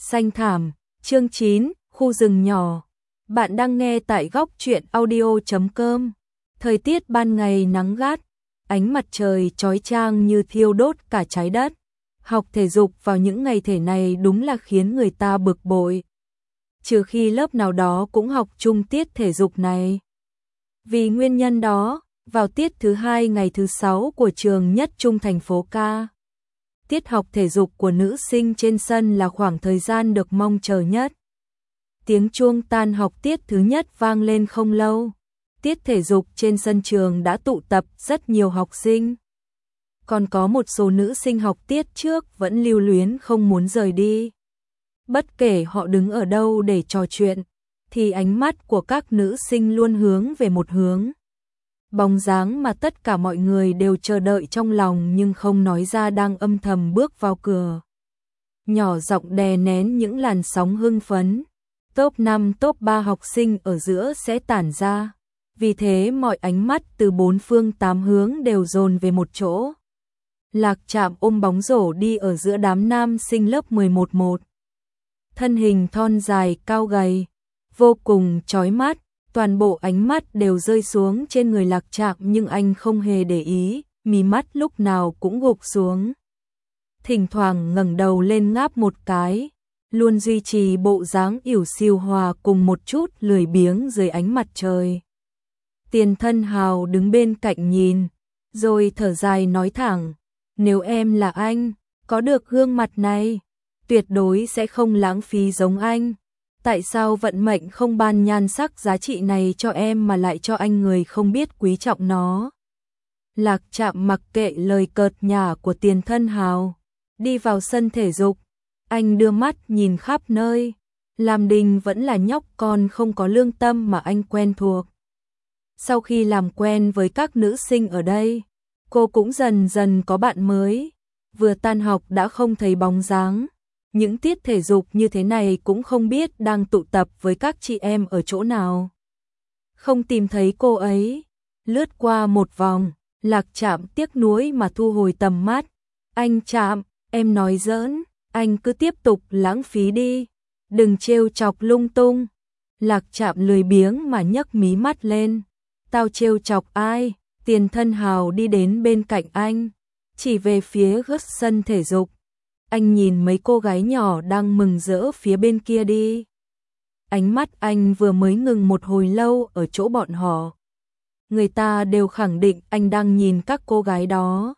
Xanh thảm, chương 9, khu rừng nhỏ. Bạn đang nghe tại góc truyện audio.com. Thời tiết ban ngày nắng gắt, ánh mặt trời chói chang như thiêu đốt cả trái đất. Học thể dục vào những ngày thể này đúng là khiến người ta bực bội. Trừ khi lớp nào đó cũng học chung tiết thể dục này. Vì nguyên nhân đó, vào tiết thứ 2 ngày thứ 6 của trường nhất trung thành phố Ca, tiết học thể dục của nữ sinh trên sân là khoảng thời gian được mong chờ nhất. Tiếng chuông tan học tiết thứ nhất vang lên không lâu. Tiết thể dục trên sân trường đã tụ tập rất nhiều học sinh. Còn có một số nữ sinh học tiết trước vẫn lưu luyến không muốn rời đi. Bất kể họ đứng ở đâu để trò chuyện, thì ánh mắt của các nữ sinh luôn hướng về một hướng. Bóng dáng mà tất cả mọi người đều chờ đợi trong lòng nhưng không nói ra đang âm thầm bước vào cửa. Nhỏ giọng đè nén những làn sóng hưng phấn. Top 5 top 3 học sinh ở giữa sẽ tản ra. Vì thế mọi ánh mắt từ bốn phương tám hướng đều dồn về một chỗ. Lạc Trạm ôm bóng rổ đi ở giữa đám nam sinh lớp 11-1. Thân hình thon dài cao gầy, vô cùng chói mắt. Toàn bộ ánh mắt đều rơi xuống trên người Lạc Trạm nhưng anh không hề để ý, mí mắt lúc nào cũng gục xuống. Thỉnh thoảng ngẩng đầu lên ngáp một cái, luôn duy trì bộ dáng ỉu xìu hòa cùng một chút lười biếng dưới ánh mặt trời. Tiền Thân Hào đứng bên cạnh nhìn, rồi thở dài nói thẳng, nếu em là anh, có được gương mặt này, tuyệt đối sẽ không lãng phí giống anh. Tại sao vận mệnh không ban nhan sắc giá trị này cho em mà lại cho anh người không biết quý trọng nó? Lạc Trạm mặc kệ lời cợt nhả của Tiền Thân Hào, đi vào sân thể dục. Anh đưa mắt nhìn khắp nơi. Lam Đình vẫn là nhóc con không có lương tâm mà anh quen thuộc. Sau khi làm quen với các nữ sinh ở đây, cô cũng dần dần có bạn mới. Vừa tan học đã không thấy bóng dáng. Những tiết thể dục như thế này cũng không biết đang tụ tập với các chị em ở chỗ nào. Không tìm thấy cô ấy. Lướt qua một vòng, Lạc Trạm tiếc nuối mà thu hồi tầm mắt. Anh Trạm, em nói giỡn, anh cứ tiếp tục lãng phí đi. Đừng trêu chọc lung tung. Lạc Trạm lười biếng mà nhấc mí mắt lên. Tao trêu chọc ai? Tiền Thân Hào đi đến bên cạnh anh, chỉ về phía góc sân thể dục. Anh nhìn mấy cô gái nhỏ đang mừng rỡ phía bên kia đi. Ánh mắt anh vừa mới ngừng một hồi lâu ở chỗ bọn họ. Người ta đều khẳng định anh đang nhìn các cô gái đó.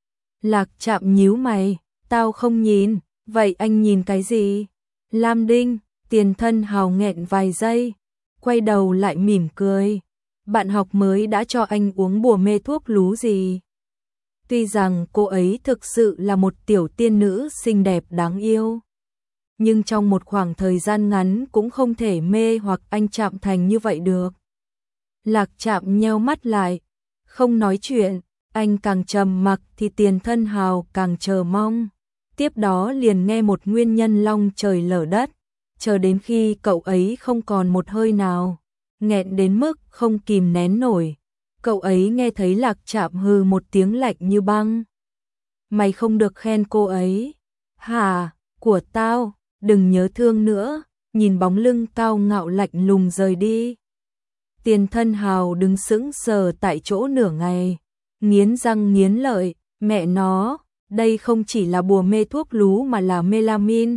Lạc Trạm nhíu mày, tao không nhìn, vậy anh nhìn cái gì? Lam Đinh, Tiền Thân Hào nghẹn vài giây, quay đầu lại mỉm cười. Bạn học mới đã cho anh uống bùa mê thuốc lú gì? Tuy rằng cô ấy thực sự là một tiểu tiên nữ xinh đẹp đáng yêu, nhưng trong một khoảng thời gian ngắn cũng không thể mê hoặc anh Trạm thành như vậy được. Lạc Trạm nheo mắt lại, không nói chuyện, anh càng trầm mặc thì Tiền Thân Hào càng chờ mong. Tiếp đó liền nghe một nguyên nhân long trời lở đất, chờ đến khi cậu ấy không còn một hơi nào, nghẹn đến mức không kìm nén nổi. Cậu ấy nghe thấy Lạc Trạm hừ một tiếng lạnh như băng. Mày không được khen cô ấy. Hả, của tao, đừng nhớ thương nữa, nhìn bóng lưng cao ngạo lạnh lùng rời đi. Tiền Thân Hào đứng sững sờ tại chỗ nửa ngày, nghiến răng nghiến lợi, mẹ nó, đây không chỉ là bùa mê thuốc lú mà là melamin,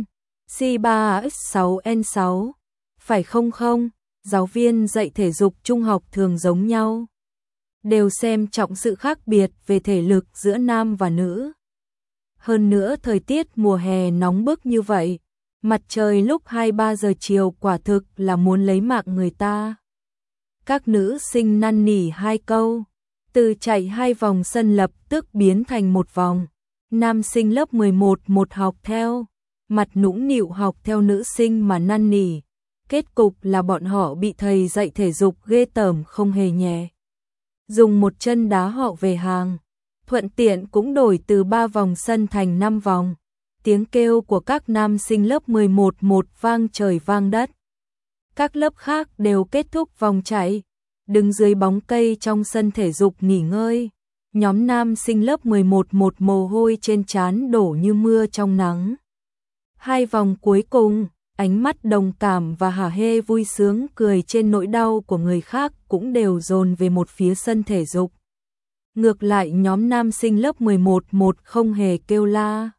C3H6N6, phải không không? Giáo viên dạy thể dục trung học thường giống nhau, đều xem trọng sự khác biệt về thể lực giữa nam và nữ. Hơn nữa thời tiết mùa hè nóng bức như vậy, mặt trời lúc 2-3 giờ chiều quả thực là muốn lấy mạng người ta. Các nữ sinh năn nỉ hai câu, từ chạy 2 vòng sân lập tức biến thành một vòng. Nam sinh lớp 11-1 học theo, mặt nũng nịu học theo nữ sinh mà năn nỉ. Kết cục là bọn họ bị thầy dạy thể dục ghê tởm không hề nhẹ. Dùng một chân đá họ về hàng, thuận tiện cũng đổi từ 3 vòng sân thành 5 vòng. Tiếng kêu của các nam sinh lớp 11-1 vang trời vang đất. Các lớp khác đều kết thúc vòng chạy, đứng dưới bóng cây trong sân thể dục nghỉ ngơi. Nhóm nam sinh lớp 11-1 mồ hôi trên trán đổ như mưa trong nắng. 2 vòng cuối cùng, ánh mắt đồng cảm và hả hê vui sướng cười trên nỗi đau của người khác cũng đều dồn về một phía sân thể dục. Ngược lại nhóm nam sinh lớp 11 không hề kêu la.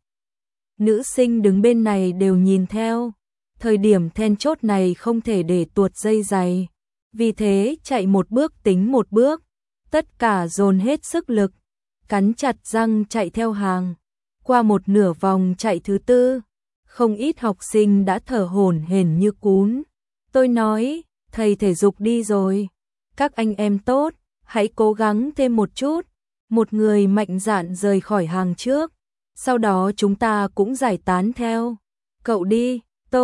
Nữ sinh đứng bên này đều nhìn theo. Thời điểm then chốt này không thể để tuột dây giày. Vì thế chạy một bước tính một bước. Tất cả dồn hết sức lực. Cắn chặt răng chạy theo hàng. Qua một nửa vòng chạy thứ tư. Không ít học sinh đã thở hổn hển như cún. Tôi nói, thầy thể dục đi rồi. Các anh em tốt, hãy cố gắng thêm một chút. Một người mạnh dạn rời khỏi hàng trước. Sau đó chúng ta cũng giải tán theo. Cậu đi,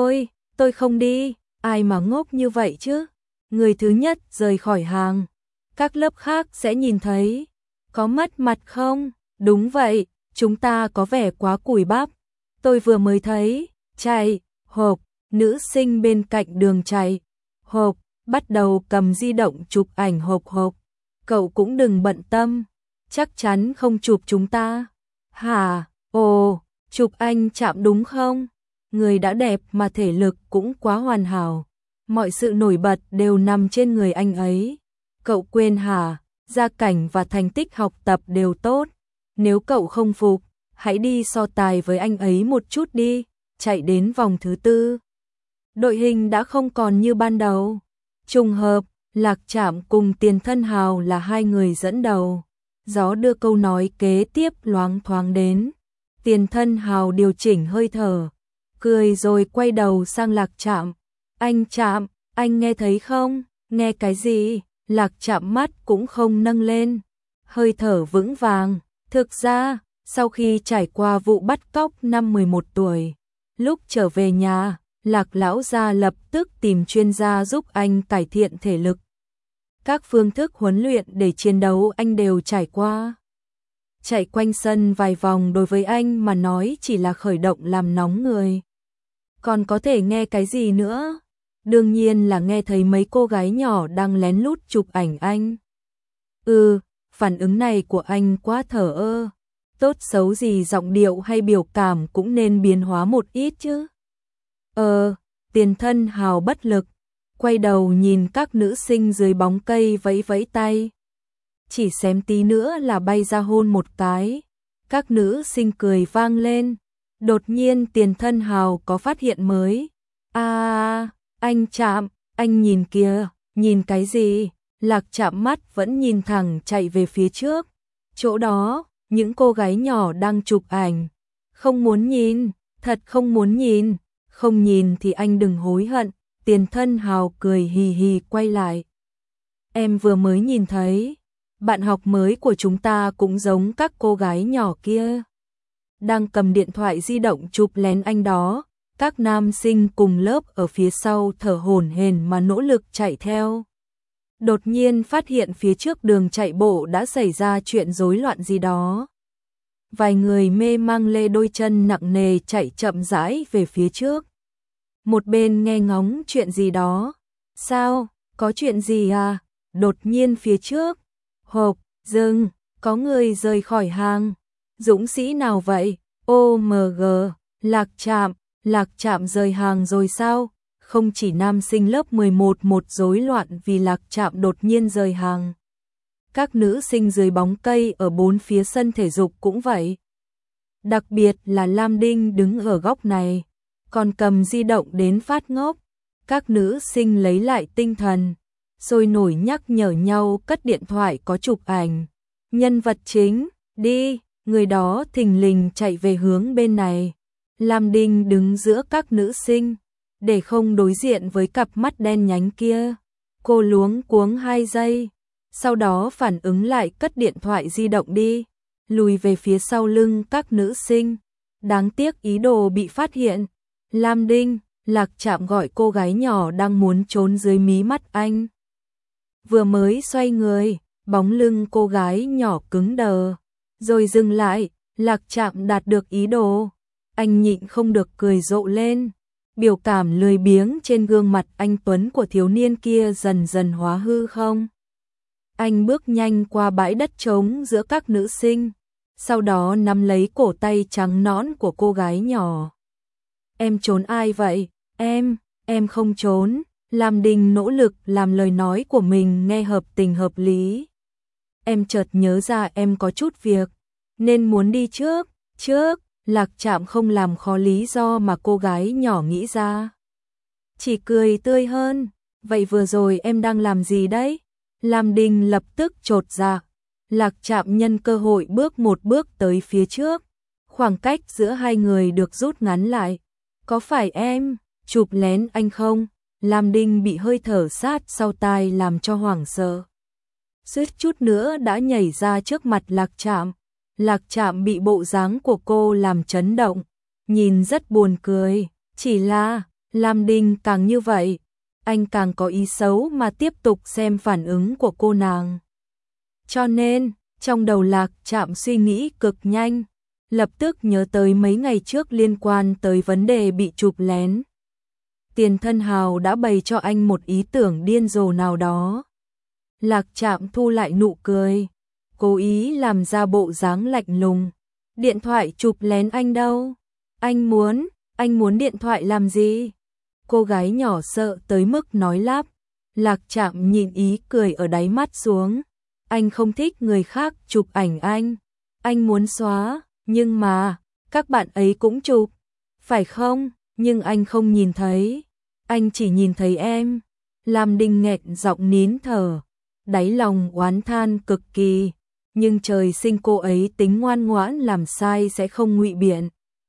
tôi không đi. Ai mà ngốc như vậy chứ? Người thứ nhất rời khỏi hàng. Các lớp khác sẽ nhìn thấy. Có mất mặt không? Đúng vậy, chúng ta có vẻ quá cùi bắp. Tôi vừa mới thấy, chạy, hộp, nữ sinh bên cạnh đường chạy, hộp, bắt đầu cầm di động chụp ảnh hộp. Cậu cũng đừng bận tâm, chắc chắn không chụp chúng ta. Hả, ồ, chụp anh chạm đúng không? Người đã đẹp mà thể lực cũng quá hoàn hảo. Mọi sự nổi bật đều nằm trên người anh ấy. Cậu quên hả, gia cảnh và thành tích học tập đều tốt. Nếu cậu không phục, hãy đi so tài với anh ấy một chút đi. Chạy đến vòng thứ tư. Đội hình đã không còn như ban đầu. Trùng hợp, Lạc Trạm cùng Tiền Thân Hào là 2 người dẫn đầu. Gió đưa câu nói kế tiếp loáng thoáng đến. Tiền Thân Hào điều chỉnh hơi thở, cười rồi quay đầu sang Lạc Trạm. Anh Trạm, anh nghe thấy không? Nghe cái gì? Lạc Trạm mắt cũng không nâng lên. Hơi thở vững vàng. Thực ra, sau khi trải qua vụ bắt cóc năm 11 tuổi, lúc trở về nhà, Lạc lão gia lập tức tìm chuyên gia giúp anh cải thiện thể lực. Các phương thức huấn luyện để chiến đấu anh đều trải qua. Chạy quanh sân vài vòng đối với anh mà nói chỉ là khởi động làm nóng người. Còn có thể nghe cái gì nữa? Đương nhiên là nghe thấy mấy cô gái nhỏ đang lén lút chụp ảnh anh. Phản ứng này của anh quá thờ ơ. Tốt xấu gì giọng điệu hay biểu cảm cũng nên biến hóa một ít chứ. Tiền Thân Hào bất lực, quay đầu nhìn các nữ sinh dưới bóng cây vẫy vẫy tay. Chỉ xém tí nữa là bay ra hôn một cái. Các nữ sinh cười vang lên. Đột nhiên Tiền Thân Hào có phát hiện mới. Anh Trạm, anh nhìn kìa, nhìn cái gì? Lạc Trạm mắt vẫn nhìn thẳng chạy về phía trước. Chỗ đó, những cô gái nhỏ đang chụp ảnh. Không muốn nhìn, thật không muốn nhìn. Không nhìn thì anh đừng hối hận. Tiền Thân Hào cười hì hì quay lại. Em vừa mới nhìn thấy, bạn học mới của chúng ta cũng giống các cô gái nhỏ kia. Đang cầm điện thoại di động chụp lén anh đó. Các nam sinh cùng lớp ở phía sau thở hổn hển mà nỗ lực chạy theo. Đột nhiên phát hiện phía trước đường chạy bộ đã xảy ra chuyện rối loạn gì đó. Vài người mê mang lê đôi chân nặng nề chạy chậm rãi về phía trước. Một bên nghe ngóng chuyện gì đó. Sao? Có chuyện gì à? Đột nhiên phía trước. Hộp, dừng, có người rời khỏi hàng. Dũng sĩ nào vậy? OMG, Lạc Trạm rời hàng rồi sao? Không chỉ nam sinh lớp 11 rối loạn vì Lạc Trạm đột nhiên rời hàng. Các nữ sinh dưới bóng cây ở bốn phía sân thể dục cũng vậy. Đặc biệt là Lam Đinh đứng ở góc này, còn cầm di động đến phát ngốc. Các nữ sinh lấy lại tinh thần, sôi nổi nhắc nhở nhau cất điện thoại có chụp ảnh. Nhân vật chính, đi, người đó thình lình chạy về hướng bên này. Lam Đinh đứng giữa các nữ sinh, để không đối diện với cặp mắt đen nhánh kia. Cô luống cuống 2 giây, sau đó phản ứng lại cất điện thoại di động đi, lùi về phía sau lưng các nữ sinh. Đáng tiếc ý đồ bị phát hiện. Lam Đinh, Lạc Trạm gọi cô gái nhỏ đang muốn trốn dưới mí mắt anh. Vừa mới xoay người, bóng lưng cô gái nhỏ cứng đờ, rồi dừng lại. Lạc Trạm đạt được ý đồ. Anh nhịn không được cười rộ lên. Biểu cảm lười biếng trên gương mặt anh tuấn của thiếu niên kia dần dần hóa hư không. Anh bước nhanh qua bãi đất trống giữa các nữ sinh, sau đó nắm lấy cổ tay trắng nõn của cô gái nhỏ. Em trốn ai vậy? Em không trốn. Lam Đinh nỗ lực làm lời nói của mình nghe hợp tình hợp lý. Em chợt nhớ ra em có chút việc, nên muốn đi trước. Lạc Trạm không làm khó lý do mà cô gái nhỏ nghĩ ra. Chỉ cười tươi hơn. Vậy vừa rồi em đang làm gì đấy? Lam Đinh lập tức chột dạ. Lạc Trạm nhân cơ hội bước một bước tới phía trước. Khoảng cách giữa hai người được rút ngắn lại. Có phải em chụp lén anh không? Lam Đinh bị hơi thở sát sau tai làm cho hoảng sợ. Suýt chút nữa đã nhảy ra trước mặt Lạc Trạm. Lạc Trạm bị bộ dáng của cô làm chấn động, nhìn rất buồn cười. Chỉ là Lam Đinh càng như vậy, anh càng có ý xấu mà tiếp tục xem phản ứng của cô nàng. Cho nên, trong đầu Lạc Trạm suy nghĩ cực nhanh, lập tức nhớ tới mấy ngày trước liên quan tới vấn đề bị chụp lén. Tiền Thân Hào đã bày cho anh một ý tưởng điên rồ nào đó. Lạc Trạm thu lại nụ cười, cố ý làm ra bộ dáng lạnh lùng. Điện thoại chụp lén anh đâu? Anh muốn điện thoại làm gì? Cô gái nhỏ sợ tới mức nói lắp. Lạc Trạm nhìn ý cười ở đáy mắt xuống. Anh không thích người khác chụp ảnh anh muốn xóa, nhưng mà các bạn ấy cũng chụp, phải không? Nhưng anh không nhìn thấy, anh chỉ nhìn thấy em. Lam Đinh nghẹn giọng nín thở, đáy lòng oán than cực kỳ, nhưng trời sinh cô ấy tính ngoan ngoãn, làm sai sẽ không ngụy biện.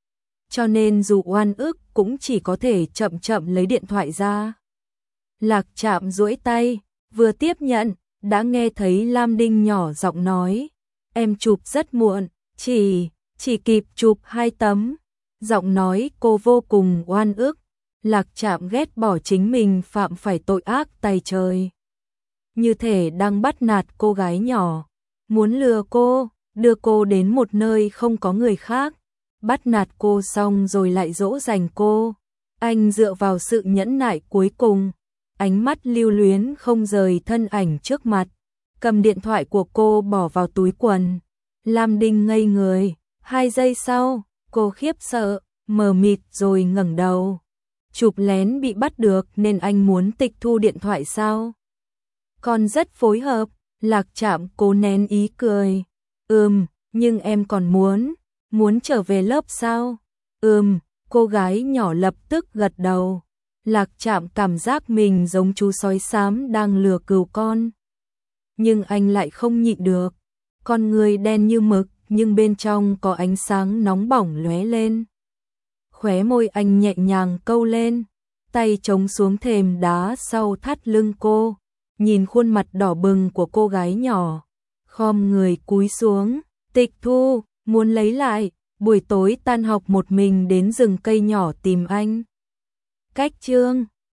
Cho nên dù oan ức cũng chỉ có thể chậm chậm lấy điện thoại ra. Lạc Trạm duỗi tay, vừa tiếp nhận, đã nghe thấy Lam Đinh nhỏ giọng nói, em chụp rất muộn, chỉ kịp chụp 2 tấm. Giọng nói cô vô cùng oan ức. Lạc Trạm ghét bỏ chính mình phạm phải tội ác tày trời. Như thể đang bắt nạt cô gái nhỏ, muốn lừa cô, đưa cô đến một nơi không có người khác, bắt nạt cô xong rồi lại dỗ dành cô. Anh dựa vào sự nhẫn nại cuối cùng, ánh mắt lưu luyến không rời thân ảnh trước mặt, cầm điện thoại của cô bỏ vào túi quần. Lam Đinh ngây người, 2 giây sau, cô khiếp sợ, mờ mịt rồi ngẩng đầu. Chụp lén bị bắt được nên anh muốn tịch thu điện thoại sao? Còn rất phối hợp. Lạc Trạm cố nén ý cười. Nhưng em còn muốn trở về lớp sao? Cô gái nhỏ lập tức gật đầu. Lạc Trạm cảm giác mình giống chú sói xám đang lừa cừu con. Nhưng anh lại không nhịn được. Con người đen như mực, nhưng bên trong có ánh sáng nóng bỏng lóe lên. Khóe môi anh nhẹ nhàng câu lên, tay chống xuống thềm đá sau thắt lưng cô, nhìn khuôn mặt đỏ bừng của cô gái nhỏ, khom người cúi xuống, tịch thu, muốn lấy lại. Buổi tối tan học một mình đến rừng cây nhỏ tìm anh. Cách chương